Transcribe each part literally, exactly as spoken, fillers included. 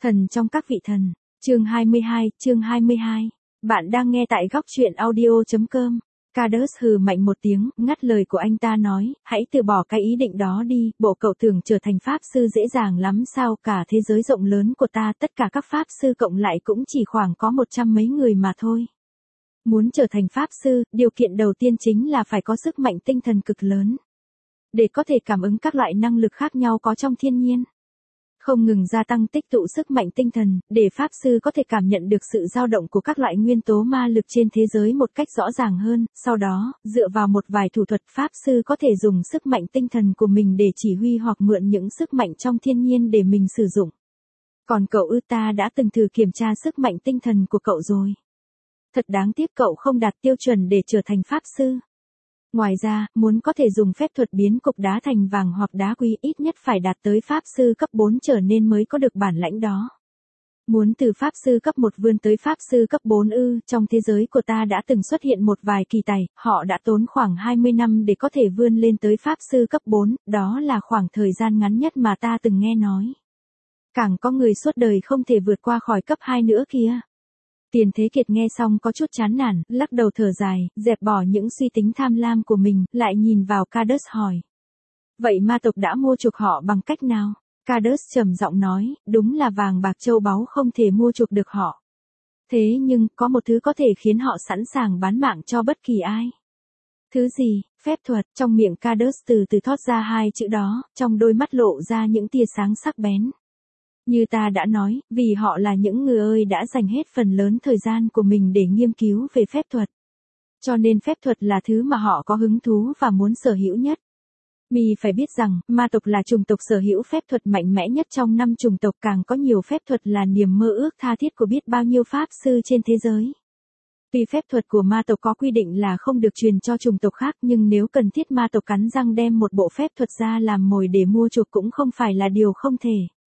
Thần trong các vị thần, chương hai mươi hai, chương hai mươi hai. Bạn đang nghe tại góc truyện audio chấm com. Cadus hừ mạnh một tiếng, ngắt lời của anh ta nói, hãy từ bỏ cái ý định đó đi, bộ cậu tưởng trở thành pháp sư dễ dàng lắm sao, cả thế giới rộng lớn của ta, tất cả các pháp sư cộng lại cũng chỉ khoảng có một trăm mấy người mà thôi. Muốn trở thành pháp sư, điều kiện đầu tiên chính là phải có sức mạnh tinh thần cực lớn. Để có thể cảm ứng các loại năng lực khác nhau có trong thiên nhiên. Không ngừng gia tăng tích tụ sức mạnh tinh thần, để pháp sư có thể cảm nhận được sự dao động của các loại nguyên tố ma lực trên thế giới một cách rõ ràng hơn, sau đó, dựa vào một vài thủ thuật pháp sư có thể dùng sức mạnh tinh thần của mình để chỉ huy hoặc mượn những sức mạnh trong thiên nhiên để mình sử dụng. Còn cậu ư, ta đã từng thử kiểm tra sức mạnh tinh thần của cậu rồi. Thật đáng tiếc cậu không đạt tiêu chuẩn để trở thành pháp sư. Ngoài ra, muốn có thể dùng phép thuật biến cục đá thành vàng hoặc đá quý ít nhất phải đạt tới pháp sư cấp bốn trở nên mới có được bản lãnh đó. Muốn từ pháp sư cấp một vươn tới pháp sư cấp bốn ư, trong thế giới của ta đã từng xuất hiện một vài kỳ tài, họ đã tốn khoảng hai mươi năm để có thể vươn lên tới pháp sư cấp bốn, đó là khoảng thời gian ngắn nhất mà ta từng nghe nói. Càng có người suốt đời không thể vượt qua khỏi cấp hai nữa kìa. Tiền Thế Kiệt nghe xong có chút chán nản, lắc đầu thở dài, dẹp bỏ những suy tính tham lam của mình, lại nhìn vào Cadus hỏi. Vậy ma tộc đã mua chuộc họ bằng cách nào? Cadus trầm giọng nói, đúng là vàng bạc châu báu không thể mua chuộc được họ. Thế nhưng, có một thứ có thể khiến họ sẵn sàng bán mạng cho bất kỳ ai. Thứ gì? Phép thuật. Trong miệng Cadus từ từ thoát ra hai chữ đó, trong đôi mắt lộ ra những tia sáng sắc bén. Như ta đã nói, vì họ là những người ơi đã dành hết phần lớn thời gian của mình để nghiên cứu về phép thuật. Cho nên phép thuật là thứ mà họ có hứng thú và muốn sở hữu nhất. Mi phải biết rằng, ma tộc là chủng tộc sở hữu phép thuật mạnh mẽ nhất trong năm chủng tộc, càng có nhiều phép thuật là niềm mơ ước tha thiết của biết bao nhiêu pháp sư trên thế giới. Vì phép thuật của ma tộc có quy định là không được truyền cho chủng tộc khác, nhưng nếu cần thiết ma tộc cắn răng đem một bộ phép thuật ra làm mồi để mua chuộc cũng không phải là điều không thể.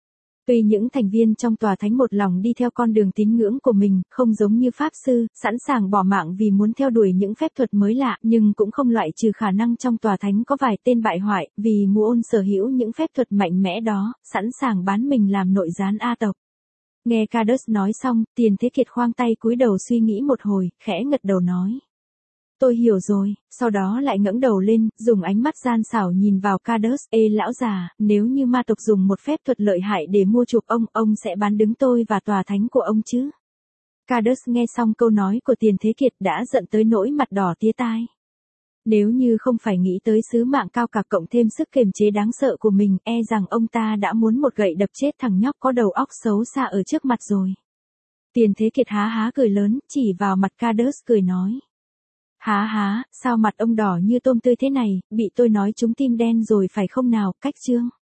Vì những thành viên trong tòa thánh một lòng đi theo con đường tín ngưỡng của mình, không giống như pháp sư, sẵn sàng bỏ mạng vì muốn theo đuổi những phép thuật mới lạ, nhưng cũng không loại trừ khả năng trong tòa thánh có vài tên bại hoại, vì muốn sở hữu những phép thuật mạnh mẽ đó, sẵn sàng bán mình làm nội gián A tộc. Nghe Cadus nói xong, Tiền Thế Kiệt khoang tay cúi đầu suy nghĩ một hồi, khẽ gật đầu nói. Tôi hiểu rồi, sau đó lại ngẩng đầu lên, dùng ánh mắt gian xảo nhìn vào Cadus. Ê lão già, nếu như ma tộc dùng một phép thuật lợi hại để mua chuộc ông, ông sẽ bán đứng tôi và tòa thánh của ông chứ? Cadus nghe xong câu nói của Tiền Thế Kiệt đã giận tới nỗi mặt đỏ tía tai. Nếu như không phải nghĩ tới sứ mạng cao cả cộng thêm sức kiềm chế đáng sợ của mình, e rằng ông ta đã muốn một gậy đập chết thằng nhóc có đầu óc xấu xa ở trước mặt rồi. Tiền Thế Kiệt há há cười lớn, chỉ vào mặt Cadus cười nói. Há há, sao mặt ông đỏ như tôm tươi thế này, bị tôi nói trúng tim đen rồi phải không nào, cách chương.